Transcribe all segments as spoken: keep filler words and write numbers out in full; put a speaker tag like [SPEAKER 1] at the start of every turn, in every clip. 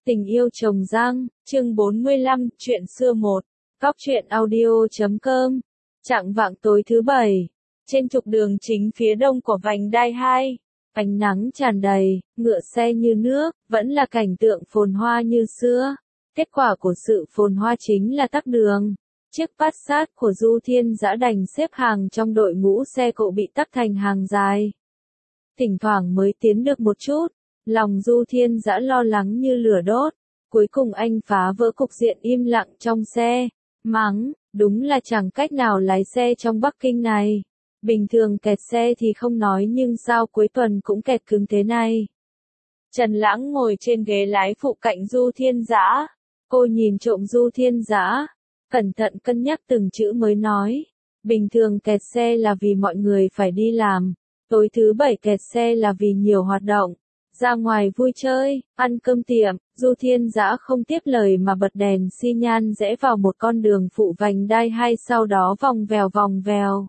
[SPEAKER 1] Tình yêu trồng răng, chương bốn mươi lăm, chuyện xưa một. Cóc truyện audio chấm com. Chạng vạng tối thứ bảy, trên trục đường chính phía đông của vành đai hai, ánh nắng tràn đầy, ngựa xe như nước, vẫn là cảnh tượng phồn hoa như xưa. Kết quả của sự phồn hoa chính là tắc đường. Chiếc Passat của Du Thiên Dã đành xếp hàng trong đội ngũ xe cộ bị tắc thành hàng dài. Thỉnh thoảng mới tiến được một chút, lòng Du Thiên Dã lo lắng như lửa đốt. Cuối cùng anh phá vỡ cục diện im lặng trong xe, mắng, đúng là chẳng cách nào lái xe trong Bắc Kinh này. Bình thường kẹt xe thì không nói nhưng sao cuối tuần cũng kẹt cứng thế này. Trần Lãng ngồi trên ghế lái phụ cạnh Du Thiên Dã. Cô nhìn trộm Du Thiên Dã, cẩn thận cân nhắc từng chữ mới nói. Bình thường kẹt xe là vì mọi người phải đi làm. Tối thứ bảy kẹt xe là vì nhiều hoạt động. Ra ngoài vui chơi, ăn cơm tiệm, Du Thiên Dã không tiếp lời mà bật đèn xi nhan rẽ vào một con đường phụ vành đai hai, sau đó vòng vèo vòng vèo.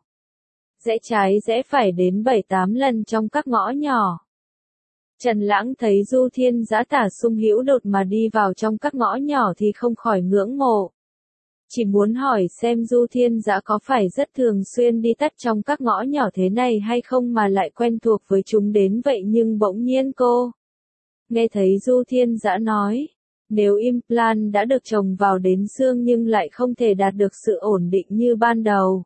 [SPEAKER 1] Rẽ trái rẽ phải đến bảy tám lần trong các ngõ nhỏ. Trần Lãng thấy Du Thiên Dã tả sung hữu đột mà đi vào trong các ngõ nhỏ thì không khỏi ngưỡng mộ. Chỉ muốn hỏi xem Du Thiên Dã có phải rất thường xuyên đi tắt trong các ngõ nhỏ thế này hay không mà lại quen thuộc với chúng đến vậy, nhưng bỗng nhiên cô nghe thấy Du Thiên Dã nói, nếu implant đã được trồng vào đến xương nhưng lại không thể đạt được sự ổn định như ban đầu.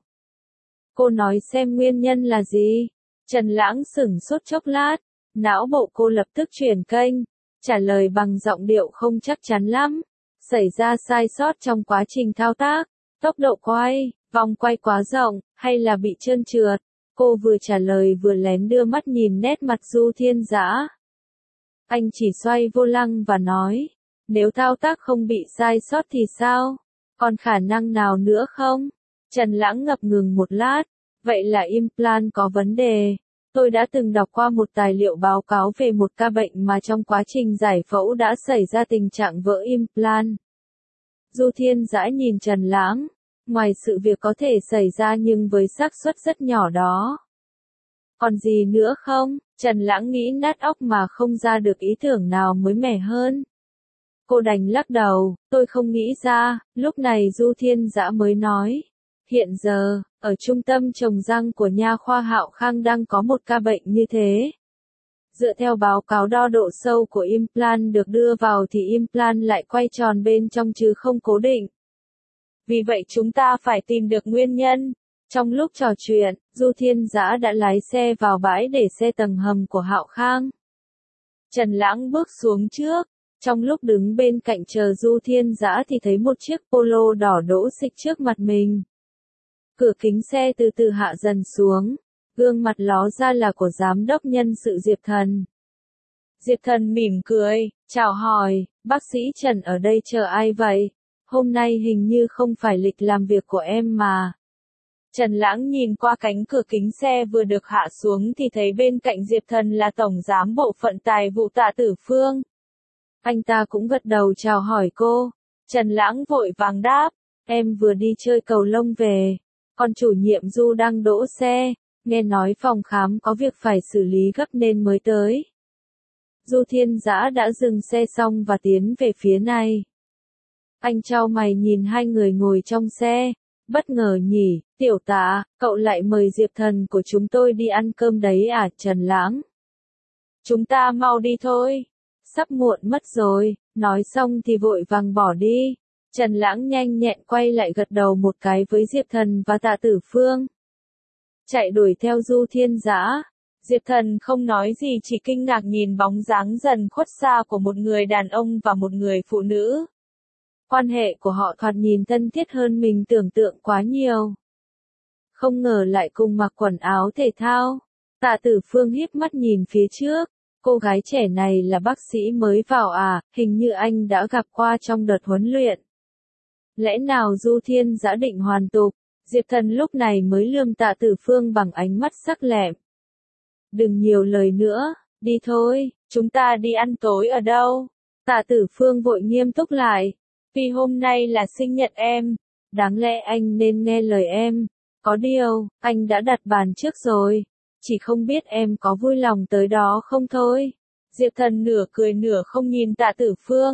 [SPEAKER 1] Cô nói xem nguyên nhân là gì? Trần Lãng sửng sốt chốc lát, não bộ cô lập tức chuyển kênh, trả lời bằng giọng điệu không chắc chắn lắm. Xảy ra sai sót trong quá trình thao tác, tốc độ quay, vòng quay quá rộng, hay là bị trơn trượt? Cô vừa trả lời vừa lén đưa mắt nhìn nét mặt Du Thiên Dã. Anh chỉ xoay vô lăng và nói, nếu thao tác không bị sai sót thì sao? Còn khả năng nào nữa không? Trần Lãng ngập ngừng một lát, vậy là implant có vấn đề. Tôi đã từng đọc qua một tài liệu báo cáo về một ca bệnh mà trong quá trình giải phẫu đã xảy ra tình trạng vỡ implant. Du Thiên Dã nhìn Trần Lãng, ngoài sự việc có thể xảy ra nhưng với xác suất rất nhỏ đó. Còn gì nữa không? Trần Lãng nghĩ nát óc mà không ra được ý tưởng nào mới mẻ hơn. Cô đành lắc đầu, tôi không nghĩ ra. Lúc này Du Thiên Dã mới nói, hiện giờ, ở trung tâm trồng răng của nha khoa Hạo Khang đang có một ca bệnh như thế. Dựa theo báo cáo đo độ sâu của implant được đưa vào thì implant lại quay tròn bên trong chứ không cố định. Vì vậy chúng ta phải tìm được nguyên nhân. Trong lúc trò chuyện, Du Thiên Dã đã lái xe vào bãi để xe tầng hầm của Hạo Khang. Trần Lãng bước xuống trước. Trong lúc đứng bên cạnh chờ Du Thiên Dã thì thấy một chiếc Polo đỏ đỗ xịch trước mặt mình. Cửa kính xe từ từ hạ dần xuống, gương mặt ló ra là của giám đốc nhân sự Diệp Thần. Diệp Thần mỉm cười, chào hỏi, bác sĩ Trần ở đây chờ ai vậy? Hôm nay hình như không phải lịch làm việc của em mà. Trần Lãng nhìn qua cánh cửa kính xe vừa được hạ xuống thì thấy bên cạnh Diệp Thần là Tổng Giám bộ phận Tài vụ Tạ Tử Phương. Anh ta cũng gật đầu chào hỏi cô. Trần Lãng vội vàng đáp, em vừa đi chơi cầu lông về. Còn chủ nhiệm Du đang đỗ xe, nghe nói phòng khám có việc phải xử lý gấp nên mới tới. Du Thiên Dã đã dừng xe xong và tiến về phía này. Anh chau mày nhìn hai người ngồi trong xe, bất ngờ nhỉ, Tiểu Tạ, cậu lại mời Diệp Thần của chúng tôi đi ăn cơm đấy à? Trần Lãng. Chúng ta mau đi thôi, sắp muộn mất rồi, nói xong thì vội vàng bỏ đi. Trần Lãng nhanh nhẹn quay lại gật đầu một cái với Diệp Thần và Tạ Tử Phương. Chạy đuổi theo Du Thiên Dã. Diệp Thần không nói gì, chỉ kinh ngạc nhìn bóng dáng dần khuất xa của một người đàn ông và một người phụ nữ. Quan hệ của họ thoạt nhìn thân thiết hơn mình tưởng tượng quá nhiều. Không ngờ lại cùng mặc quần áo thể thao. Tạ Tử Phương híp mắt nhìn phía trước. Cô gái trẻ này là bác sĩ mới vào à, hình như anh đã gặp qua trong đợt huấn luyện. Lẽ nào Du Thiên Dã định hoàn tục? Diệp Thần lúc này mới lườm Tạ Tử Phương bằng ánh mắt sắc lẹm. Đừng nhiều lời nữa, đi thôi, chúng ta đi ăn tối ở đâu? Tạ Tử Phương vội nghiêm túc lại. Vì hôm nay là sinh nhật em, đáng lẽ anh nên nghe lời em. Có điều, anh đã đặt bàn trước rồi, chỉ không biết em có vui lòng tới đó không thôi. Diệp Thần nửa cười nửa không nhìn Tạ Tử Phương.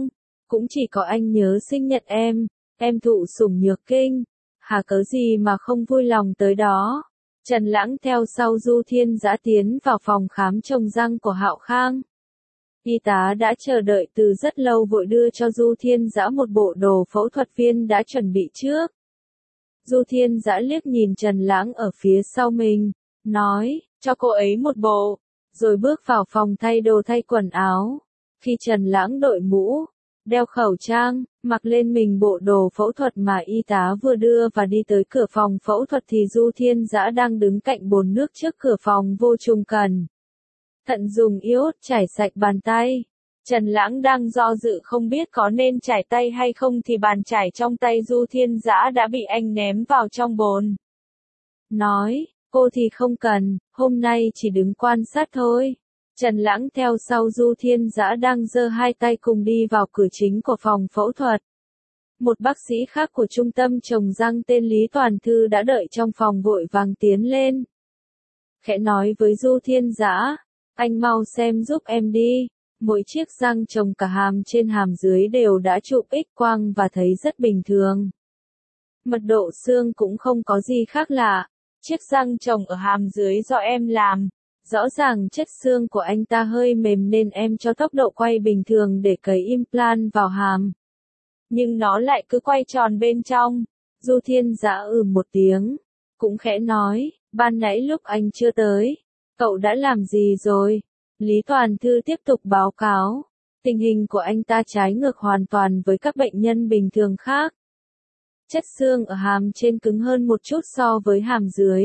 [SPEAKER 1] cũng chỉ có anh nhớ sinh nhật em, em thụ sủng nhược kinh, hà cớ gì mà không vui lòng tới đó. Trần Lãng theo sau Du Thiên Dã tiến vào phòng khám trồng răng của Hạo Khang. Y tá đã chờ đợi từ rất lâu vội đưa cho Du Thiên Dã một bộ đồ phẫu thuật viên đã chuẩn bị trước. Du Thiên Dã liếc nhìn Trần Lãng ở phía sau mình, nói, cho cô ấy một bộ, rồi bước vào phòng thay đồ thay quần áo. Khi Trần Lãng đội mũ, đeo khẩu trang, mặc lên mình bộ đồ phẫu thuật mà y tá vừa đưa và đi tới cửa phòng phẫu thuật thì Du Thiên Dã đang đứng cạnh bồn nước trước cửa phòng vô trùng cần. Thận dùng iốt chải sạch bàn tay. Trần Lãng đang do dự không biết có nên chải tay hay không thì bàn chải trong tay Du Thiên Dã đã bị anh ném vào trong bồn. Nói, cô thì không cần, hôm nay chỉ đứng quan sát thôi. Trần Lãng theo sau Du Thiên Dã đang giơ hai tay cùng đi vào cửa chính của phòng phẫu thuật. Một bác sĩ khác của trung tâm trồng răng tên Lý Toàn Thư đã đợi trong phòng vội vàng tiến lên. Khẽ nói với Du Thiên Dã, anh mau xem giúp em đi. Mỗi chiếc răng trồng cả hàm trên hàm dưới đều đã chụp X-quang và thấy rất bình thường. Mật độ xương cũng không có gì khác lạ. Chiếc răng trồng ở hàm dưới do em làm. Rõ ràng chất xương của anh ta hơi mềm nên em cho tốc độ quay bình thường để cấy implant vào hàm. Nhưng nó lại cứ quay tròn bên trong. Du Thiên Dã ừ một tiếng. Cũng khẽ nói, ban nãy lúc anh chưa tới, cậu đã làm gì rồi? Lý Toàn Thư tiếp tục báo cáo. Tình hình của anh ta trái ngược hoàn toàn với các bệnh nhân bình thường khác. Chất xương ở hàm trên cứng hơn một chút so với hàm dưới.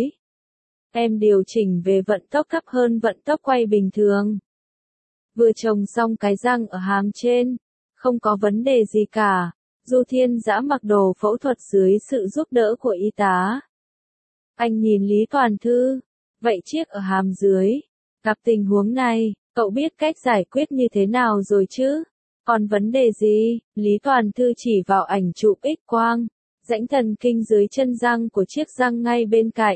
[SPEAKER 1] Em điều chỉnh về vận tốc thấp hơn vận tốc quay bình thường. Vừa trồng xong cái răng ở hàm trên, không có vấn đề gì cả. Du Thiên Dã mặc đồ phẫu thuật dưới sự giúp đỡ của y tá. Anh nhìn Lý Toàn Thư, vậy chiếc ở hàm dưới, gặp tình huống này, cậu biết cách giải quyết như thế nào rồi chứ? Còn vấn đề gì? Lý Toàn Thư chỉ vào ảnh chụp X-quang, rãnh thần kinh dưới chân răng của chiếc răng ngay bên cạnh.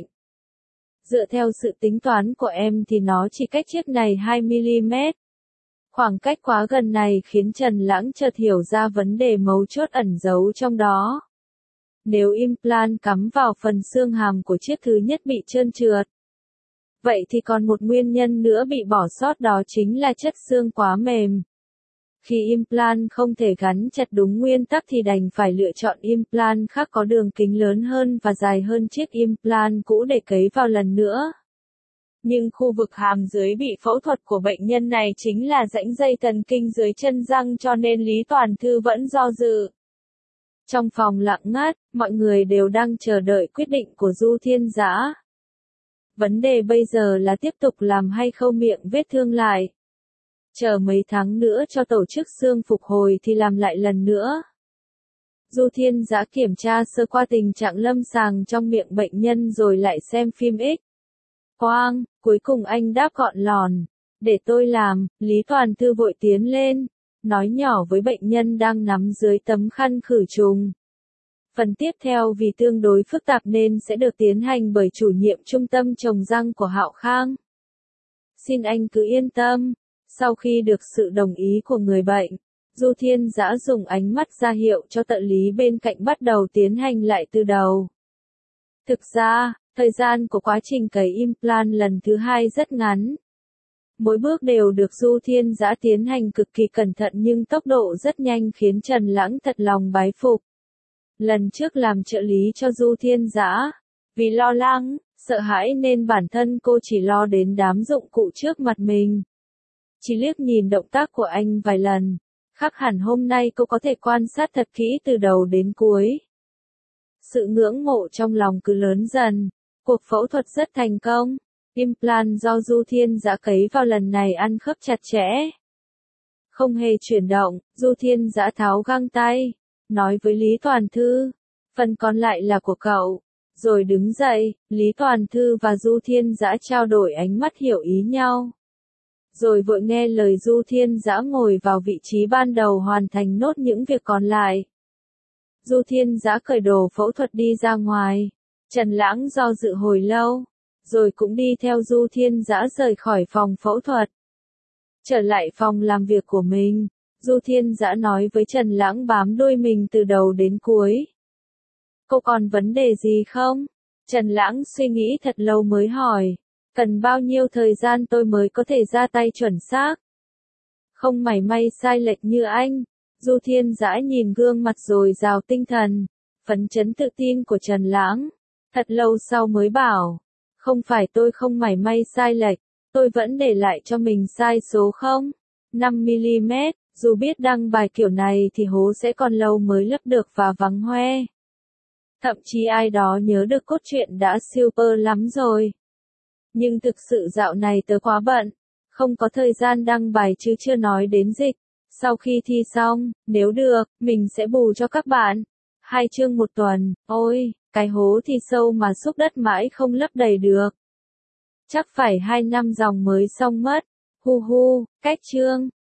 [SPEAKER 1] Dựa theo sự tính toán của em thì nó chỉ cách chiếc này hai mi-li-mét. Khoảng cách quá gần này khiến Trần Lãng chợt hiểu ra vấn đề mấu chốt ẩn giấu trong đó. Nếu implant cắm vào phần xương hàm của chiếc thứ nhất bị trơn trượt, vậy thì còn một nguyên nhân nữa bị bỏ sót, đó chính là chất xương quá mềm. Khi implant không thể gắn chặt đúng nguyên tắc thì đành phải lựa chọn implant khác có đường kính lớn hơn và dài hơn chiếc implant cũ để cấy vào lần nữa. Nhưng khu vực hàm dưới bị phẫu thuật của bệnh nhân này chính là rãnh dây thần kinh dưới chân răng, cho nên Lý Toàn Thư vẫn do dự. Trong phòng lặng ngắt, mọi người đều đang chờ đợi quyết định của Du Thiên Dã. Vấn đề bây giờ là tiếp tục làm hay khâu miệng vết thương lại. Chờ mấy tháng nữa cho tổ chức xương phục hồi thì làm lại lần nữa. Du Thiên Dã kiểm tra sơ qua tình trạng lâm sàng trong miệng bệnh nhân rồi lại xem phim X-quang, cuối cùng anh đáp gọn lòn, để tôi làm. Lý Toàn Thư vội tiến lên, nói nhỏ với bệnh nhân đang nắm dưới tấm khăn khử trùng. Phần tiếp theo vì tương đối phức tạp nên sẽ được tiến hành bởi chủ nhiệm trung tâm trồng răng của Hạo Khang. Xin anh cứ yên tâm. Sau khi được sự đồng ý của người bệnh, Du Thiên Dã dùng ánh mắt ra hiệu cho trợ lý bên cạnh bắt đầu tiến hành lại từ đầu. Thực ra, thời gian của quá trình cấy implant lần thứ hai rất ngắn. Mỗi bước đều được Du Thiên Dã tiến hành cực kỳ cẩn thận nhưng tốc độ rất nhanh khiến Trần Lãng thật lòng bái phục. Lần trước làm trợ lý cho Du Thiên Dã, vì lo lắng, sợ hãi nên bản thân cô chỉ lo đến đám dụng cụ trước mặt mình. Chỉ liếc nhìn động tác của anh vài lần, khác hẳn hôm nay cô có thể quan sát thật kỹ từ đầu đến cuối. Sự ngưỡng mộ trong lòng cứ lớn dần, cuộc phẫu thuật rất thành công. Implant do Du Thiên Dã cấy vào lần này ăn khớp chặt chẽ. Không hề chuyển động, Du Thiên Dã tháo găng tay, nói với Lý Toàn Thư, phần còn lại là của cậu. Rồi đứng dậy, Lý Toàn Thư và Du Thiên Dã trao đổi ánh mắt hiểu ý nhau. Rồi vội nghe lời Du Thiên Dã ngồi vào vị trí ban đầu hoàn thành nốt những việc còn lại. Du Thiên Dã cởi đồ phẫu thuật đi ra ngoài. Trần Lãng do dự hồi lâu, rồi cũng đi theo Du Thiên Dã rời khỏi phòng phẫu thuật. Trở lại phòng làm việc của mình, Du Thiên Dã nói với Trần Lãng bám đuôi mình từ đầu đến cuối. Cô còn vấn đề gì không? Trần Lãng suy nghĩ thật lâu mới hỏi. Cần bao nhiêu thời gian tôi mới có thể ra tay chuẩn xác? Không mảy may sai lệch như anh. Du Thiên Dã nhìn gương mặt dồi dào tinh thần, phấn chấn tự tin của Trần Lãng. Thật lâu sau mới bảo. Không phải tôi không mảy may sai lệch, tôi vẫn để lại cho mình sai số không? năm mi-li-mét, dù biết đăng bài kiểu này thì hố sẽ còn lâu mới lấp được và vắng hoe. Thậm chí ai đó nhớ được cốt truyện đã super lắm rồi. Nhưng thực sự dạo này tớ quá bận, không có thời gian đăng bài chứ chưa nói đến dịch. Sau khi thi xong, nếu được, mình sẽ bù cho các bạn. Hai chương một tuần, ôi, cái hố thì sâu mà xúc đất mãi không lấp đầy được. Chắc phải hai năm dòng mới xong mất. Hu hu, cách chương.